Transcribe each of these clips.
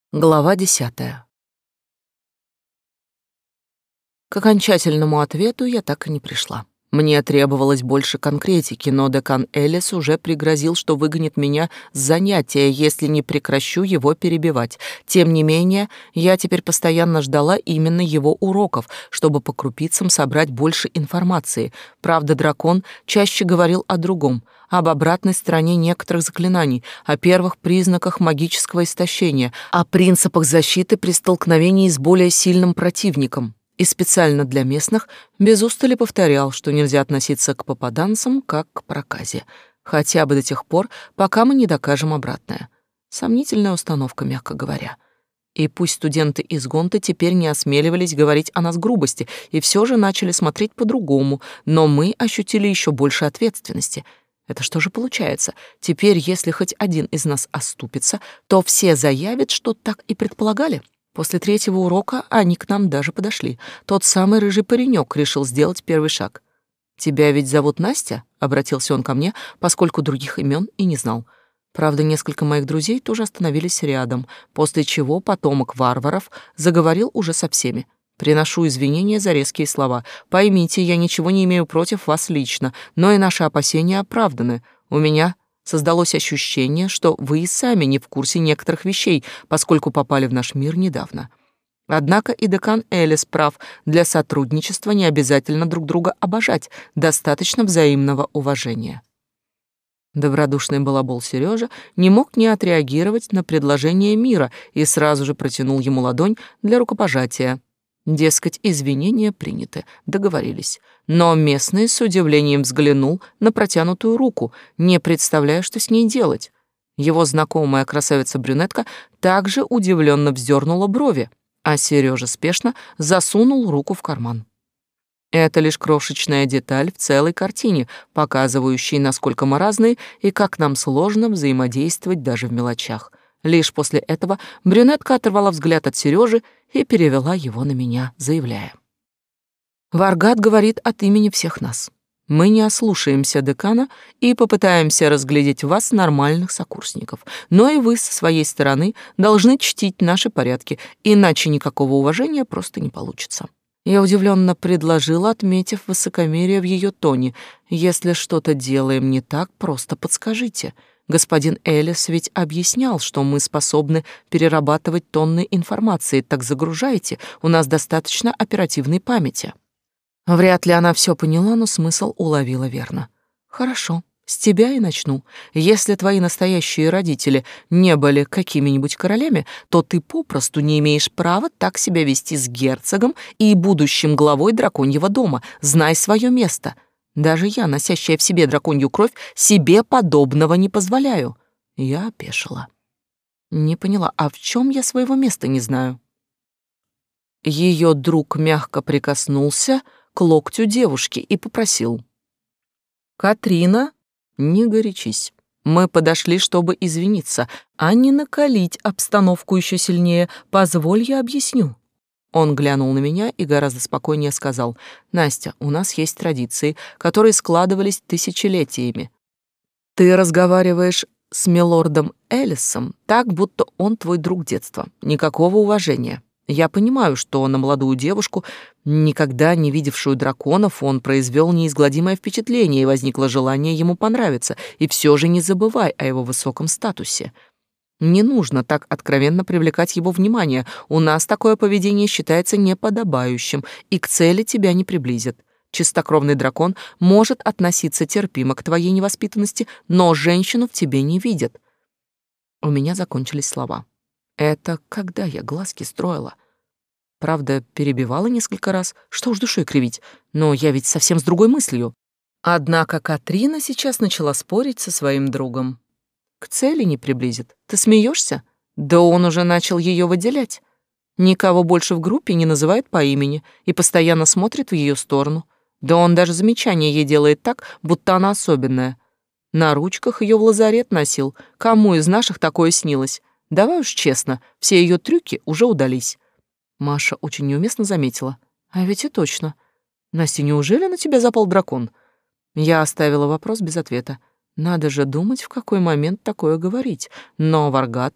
Глава 10. К окончательному ответу я так и не пришла. Мне требовалось больше конкретики, но декан Элис уже пригрозил, что выгонит меня с занятия, если не прекращу его перебивать. Тем не менее, я теперь постоянно ждала именно его уроков, чтобы по крупицам собрать больше информации. Правда, дракон чаще говорил о другом, об обратной стороне некоторых заклинаний, о первых признаках магического истощения, о принципах защиты при столкновении с более сильным противником. И специально для местных без устали повторял, что нельзя относиться к попаданцам как к проказе, хотя бы до тех пор, пока мы не докажем обратное. Сомнительная установка, мягко говоря. И пусть студенты из Гонты теперь не осмеливались говорить о нас грубости и все же начали смотреть по-другому, но мы ощутили еще больше ответственности. Это что же получается? Теперь, если хоть один из нас оступится, то все заявят, что так и предполагали? После третьего урока они к нам даже подошли. Тот самый рыжий паренек решил сделать первый шаг. «Тебя ведь зовут Настя?» — обратился он ко мне, поскольку других имен и не знал. Правда, несколько моих друзей тоже остановились рядом, после чего потомок варваров заговорил уже со всеми. «Приношу извинения за резкие слова. Поймите, я ничего не имею против вас лично, но и наши опасения оправданы. У меня создалось ощущение, что вы и сами не в курсе некоторых вещей, поскольку попали в наш мир недавно. Однако и декан Элис прав, для сотрудничества не обязательно друг друга обожать, достаточно взаимного уважения». Добродушный балабол Сережа не мог не отреагировать на предложение мира и сразу же протянул ему ладонь для рукопожатия. Дескать, извинения приняты, договорились. Но местный с удивлением взглянул на протянутую руку, не представляя, что с ней делать. Его знакомая красавица-брюнетка также удивленно вздернула брови, а Сережа спешно засунул руку в карман. Это лишь крошечная деталь в целой картине, показывающей, насколько мы разные и как нам сложно взаимодействовать даже в мелочах. Лишь после этого брюнетка оторвала взгляд от Сережи и перевела его на меня, заявляя: «Варгат говорит от имени всех нас. Мы не ослушаемся декана и попытаемся разглядеть в вас нормальных сокурсников, но и вы со своей стороны должны чтить наши порядки, иначе никакого уважения просто не получится». Я удивленно предложила, отметив высокомерие в ее тоне: «Если что-то делаем не так, просто подскажите. Господин Элис ведь объяснял, что мы способны перерабатывать тонны информации, так загружайте, у нас достаточно оперативной памяти». Вряд ли она все поняла, но смысл уловила верно. «Хорошо, с тебя и начну. Если твои настоящие родители не были какими-нибудь королями, то ты попросту не имеешь права так себя вести с герцогом и будущим главой драконьего дома. Знай свое место. Даже я, носящая в себе драконью кровь, себе подобного не позволяю». Я опешила. Не поняла, а в чем я своего места не знаю? Ее друг мягко прикоснулся к локтю девушки и попросил: «Катрина, не горячись. Мы подошли, чтобы извиниться, а не накалить обстановку еще сильнее. Позволь, я объясню». Он глянул на меня и гораздо спокойнее сказал: «Настя, у нас есть традиции, которые складывались тысячелетиями. Ты разговариваешь с милордом Элисом так, будто он твой друг детства. Никакого уважения. Я понимаю, что на молодую девушку, никогда не видевшую драконов, он произвел неизгладимое впечатление, и возникло желание ему понравиться. И все же не забывай о его высоком статусе. Не нужно так откровенно привлекать его внимание. У нас такое поведение считается неподобающим, и к цели тебя не приблизит. Чистокровный дракон может относиться терпимо к твоей невоспитанности, но женщину в тебе не видит». У меня закончились слова. Это когда я глазки строила. Правда, перебивала несколько раз, что уж душой кривить, но я ведь совсем с другой мыслью. Однако Катрина сейчас начала спорить со своим другом. К цели не приблизит. Ты смеешься? Да он уже начал ее выделять. Никого больше в группе не называет по имени и постоянно смотрит в ее сторону. Да он даже замечания ей делает так, будто она особенная. На ручках ее в лазарет носил. Кому из наших такое снилось? Давай уж честно, все ее трюки уже удались. Маша очень неуместно заметила: «А ведь и точно. Настя, неужели на тебя запал дракон?» Я оставила вопрос без ответа. Надо же думать, в какой момент такое говорить. Но Варгат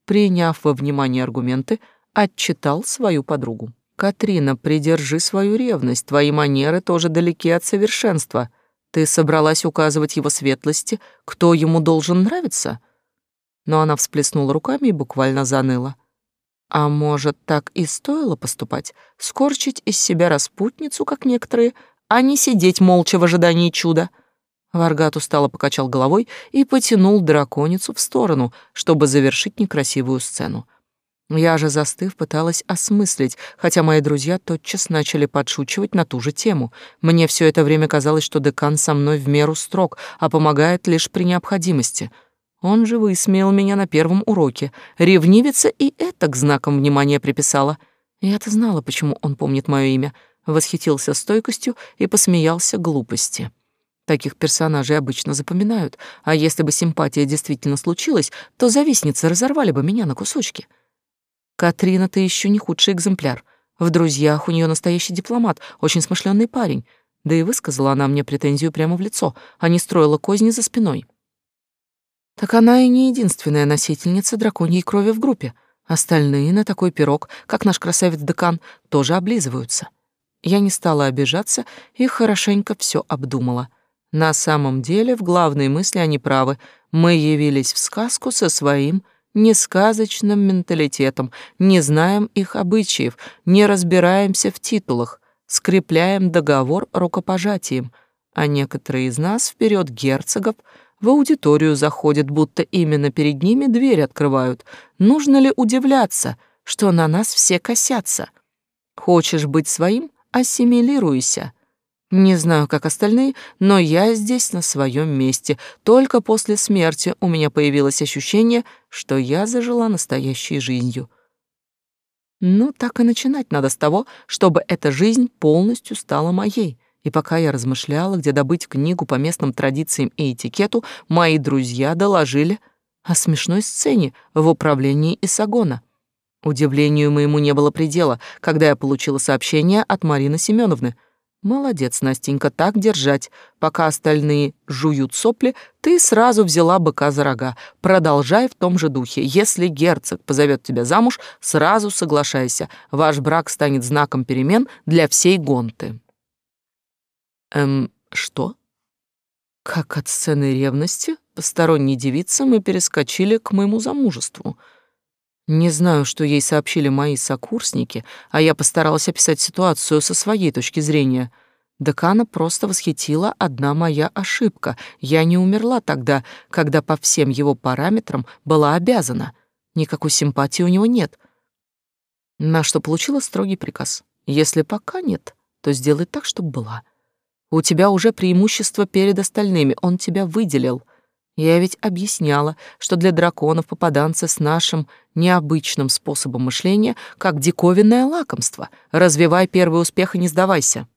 приняв во внимание аргументы, отчитал свою подругу. «Катрина, придержи свою ревность, твои манеры тоже далеки от совершенства. Ты собралась указывать его светлости, кто ему должен нравиться?» Но она всплеснула руками и буквально заныла. «А может, так и стоило поступать? Скорчить из себя распутницу, как некоторые, а не сидеть молча в ожидании чуда?» Варгат устало покачал головой и потянул драконицу в сторону, чтобы завершить некрасивую сцену. Я же, застыв, пыталась осмыслить, хотя мои друзья тотчас начали подшучивать на ту же тему. Мне все это время казалось, что декан со мной в меру строг, а помогает лишь при необходимости. Он же высмеял меня на первом уроке. Ревнивица и это к знакам внимания приписала. Я-то знала, почему он помнит мое имя. Восхитился стойкостью и посмеялся глупости. Таких персонажей обычно запоминают, а если бы симпатия действительно случилась, то завистницы разорвали бы меня на кусочки. Катрина, ты еще не худший экземпляр. В друзьях у нее настоящий дипломат, очень смышленый парень. Да и высказала она мне претензию прямо в лицо, а не строила козни за спиной. Так она и не единственная носительница драконьей крови в группе. Остальные на такой пирог, как наш красавец-декан, тоже облизываются. Я не стала обижаться и хорошенько все обдумала. На самом деле, в главной мысли они правы. Мы явились в сказку со своим несказочным менталитетом, не знаем их обычаев, не разбираемся в титулах, скрепляем договор рукопожатием, а некоторые из нас вперед герцогов в аудиторию заходят, будто именно перед ними дверь открывают. Нужно ли удивляться, что на нас все косятся? Хочешь быть своим — ассимилируйся. Не знаю, как остальные, но я здесь на своем месте. Только после смерти у меня появилось ощущение, что я зажила настоящей жизнью. Ну, так и начинать надо с того, чтобы эта жизнь полностью стала моей. И пока я размышляла, где добыть книгу по местным традициям и этикету, мои друзья доложили о смешной сцене в управлении Исагона. Удивлению моему не было предела, когда я получила сообщение от Марины Семеновны. «Молодец, Настенька, так держать. Пока остальные жуют сопли, ты сразу взяла быка за рога. Продолжай в том же духе. Если герцог позовет тебя замуж, сразу соглашайся. Ваш брак станет знаком перемен для всей Гонты». Что? Как от сцены ревности посторонней девицы мы перескочили к моему замужеству. Не знаю, что ей сообщили мои сокурсники, а я постаралась описать ситуацию со своей точки зрения. Декана просто восхитила одна моя ошибка. Я не умерла тогда, когда по всем его параметрам была обязана. Никакой симпатии у него нет. На что получила строгий приказ. Если пока нет, то сделай так, чтобы была. У тебя уже преимущество перед остальными, он тебя выделил. Я ведь объясняла, что для драконов попаданцы с нашим необычным способом мышления как диковинное лакомство. Развивай первый успех и не сдавайся.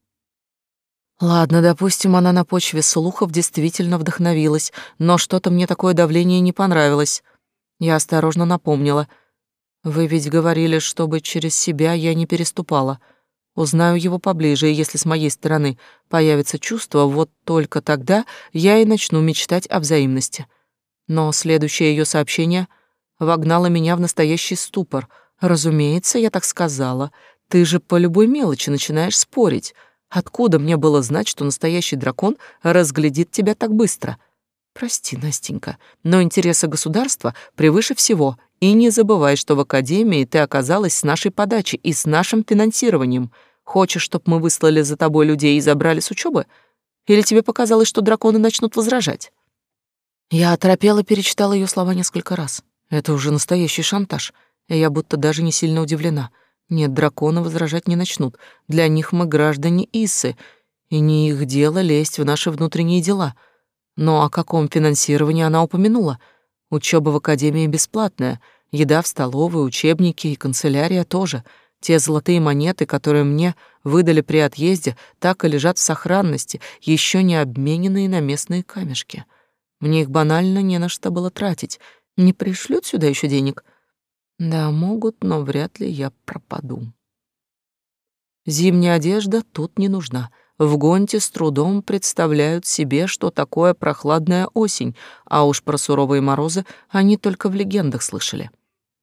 Ладно, допустим, она на почве слухов действительно вдохновилась, но что-то мне такое давление не понравилось. Я осторожно напомнила. Вы ведь говорили, чтобы через себя я не переступала. Узнаю его поближе, и если с моей стороны появится чувство, вот только тогда я и начну мечтать о взаимности. Но следующее ее сообщение вогнало меня в настоящий ступор. Разумеется, я так сказала. Ты же по любой мелочи начинаешь спорить. Откуда мне было знать, что настоящий дракон разглядит тебя так быстро? Прости, Настенька, но интересы государства превыше всего. И не забывай, что в академии ты оказалась с нашей подачи и с нашим финансированием. Хочешь, чтобы мы выслали за тобой людей и забрали с учебы? Или тебе показалось, что драконы начнут возражать?» Я оторопела, перечитала ее слова несколько раз. Это уже настоящий шантаж, и я будто даже не сильно удивлена. Нет, драконы возражать не начнут. Для них мы граждане Иссы, и не их дело лезть в наши внутренние дела. Но о каком финансировании она упомянула? Учеба в академии бесплатная, еда в столовой, учебники и канцелярия тоже. Те золотые монеты, которые мне выдали при отъезде, так и лежат в сохранности, еще не обмененные на местные камешки. Мне их банально не на что было тратить. Не пришлют сюда еще денег? Да, могут, но вряд ли я пропаду. Зимняя одежда тут не нужна. В Гонте с трудом представляют себе, что такое прохладная осень, а уж про суровые морозы они только в легендах слышали.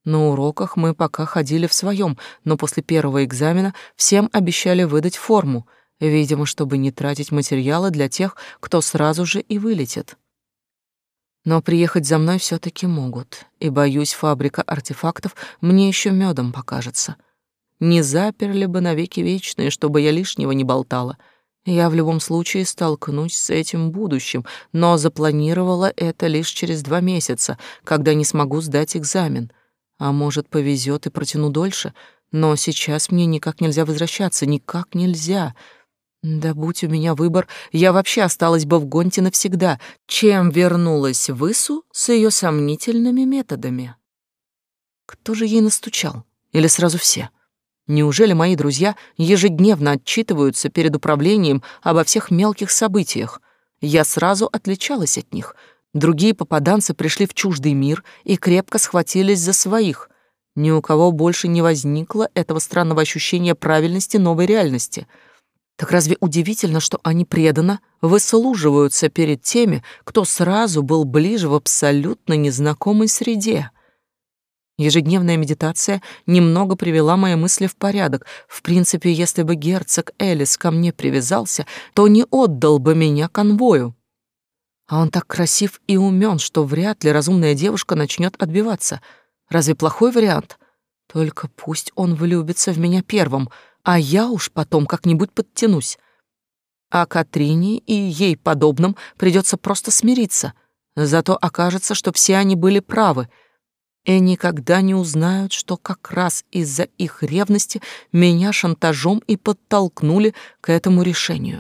На уроках мы пока ходили в своем, но после первого экзамена всем обещали выдать форму, видимо, чтобы не тратить материалы для тех, кто сразу же и вылетит. Но приехать за мной все таки могут, и, боюсь, фабрика артефактов мне еще медом покажется. Не заперли бы навеки вечные, чтобы я лишнего не болтала. Я в любом случае столкнусь с этим будущим, но запланировала это лишь через 2 месяца, когда не смогу сдать экзамен. А может, повезет и протяну дольше, но сейчас мне никак нельзя возвращаться, никак нельзя. Да будь у меня выбор, я вообще осталась бы в Гонте навсегда, чем вернулась в Ису с ее сомнительными методами. Кто же ей настучал? Или сразу все? Неужели мои друзья ежедневно отчитываются перед управлением обо всех мелких событиях? Я сразу отличалась от них. Другие попаданцы пришли в чуждый мир и крепко схватились за своих. Ни у кого больше не возникло этого странного ощущения правильности новой реальности. Так разве удивительно, что они преданно выслуживаются перед теми, кто сразу был ближе в абсолютно незнакомой среде? Ежедневная медитация немного привела мои мысли в порядок. В принципе, если бы герцог Элис ко мне привязался, то не отдал бы меня конвою. А он так красив и умён, что вряд ли разумная девушка начнет отбиваться. Разве плохой вариант? Только пусть он влюбится в меня первым, а я уж потом как-нибудь подтянусь. А Катрине и ей подобным придется просто смириться. Зато окажется, что все они были правы — и никогда не узнают, что как раз из-за их ревности меня шантажом и подтолкнули к этому решению.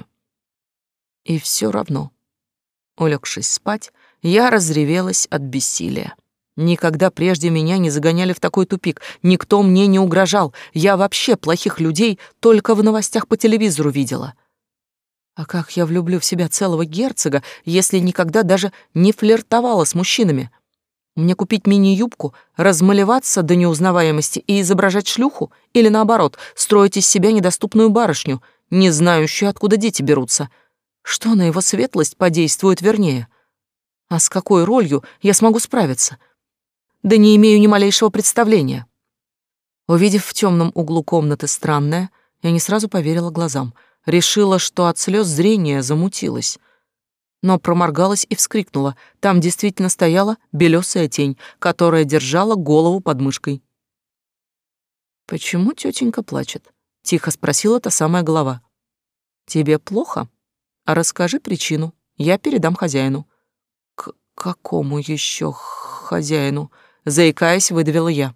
И все равно, улегшись спать, я разревелась от бессилия. Никогда прежде меня не загоняли в такой тупик, никто мне не угрожал, я вообще плохих людей только в новостях по телевизору видела. А как я влюблю в себя целого герцога, если никогда даже не флиртовала с мужчинами? Мне купить мини-юбку, размалеваться до неузнаваемости и изображать шлюху? Или наоборот, строить из себя недоступную барышню, не знающую, откуда дети берутся? Что на его светлость подействует вернее? А с какой ролью я смогу справиться? Да не имею ни малейшего представления. Увидев в темном углу комнаты странное, я не сразу поверила глазам. Решила, что от слез зрение замутилось. Но проморгалась и вскрикнула. Там действительно стояла белесая тень, которая держала голову под мышкой. «Почему тетенька плачет?» — тихо спросила та самая голова. «Тебе плохо? А расскажи причину, я передам хозяину». «К какому еще хозяину?» — заикаясь, выдавила я.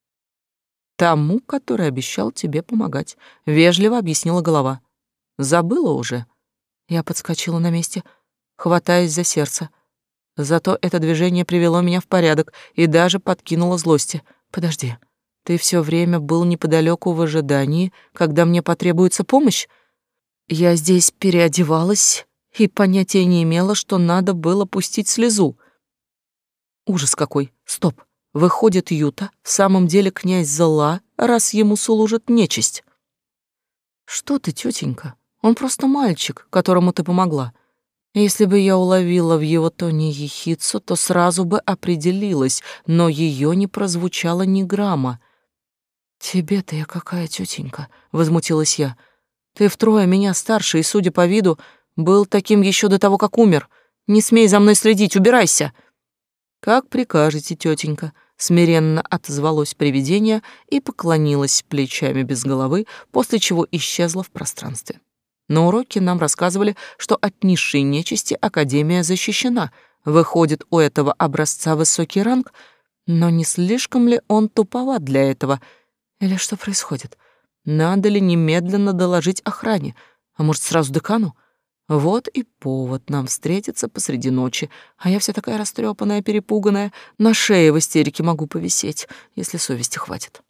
«Тому, который обещал тебе помогать», — вежливо объяснила голова. «Забыла уже?» Я подскочила на месте, хватаясь за сердце. Зато это движение привело меня в порядок и даже подкинуло злости. «Подожди, ты все время был неподалеку в ожидании, когда мне потребуется помощь? Я здесь переодевалась и понятия не имела, что надо было пустить слезу. Ужас какой! Стоп! Выходит, Юта в самом деле князь зла, раз ему служит нечисть». «Что ты, тетенька? Он просто мальчик, которому ты помогла. Если бы я уловила в его тоне ехидцу, то сразу бы определилась, но ее не прозвучало ни грамма. «Тебе-то я какая, тетенька?» — возмутилась я. «Ты втрое меня старше и, судя по виду, был таким еще до того, как умер. Не смей за мной следить, убирайся!» «Как прикажете, тетенька», — смиренно отозвалось привидение и поклонилось плечами без головы, после чего исчезло в пространстве. На уроке нам рассказывали, что от низшей нечисти Академия защищена. Выходит, у этого образца высокий ранг, но не слишком ли он туповат для этого? Или что происходит? Надо ли немедленно доложить охране? А может, сразу декану? Вот и повод нам встретиться посреди ночи, а я вся такая растрепанная, перепуганная, на шее в истерике могу повисеть, если совести хватит.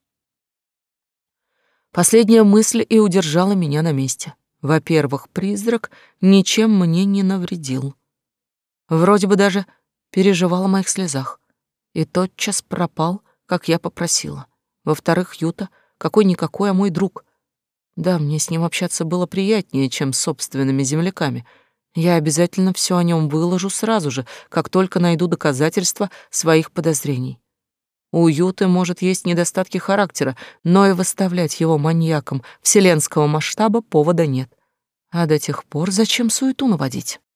Последняя мысль и удержала меня на месте. Во-первых, призрак ничем мне не навредил. Вроде бы даже переживал о моих слезах. И тотчас пропал, как я попросила. Во-вторых, Юта какой-никакой, а мой друг. Да, мне с ним общаться было приятнее, чем с собственными земляками. Я обязательно все о нем выложу сразу же, как только найду доказательства своих подозрений. У Юты, может, есть недостатки характера, но и выставлять его маньяком вселенского масштаба повода нет. А до тех пор зачем суету наводить?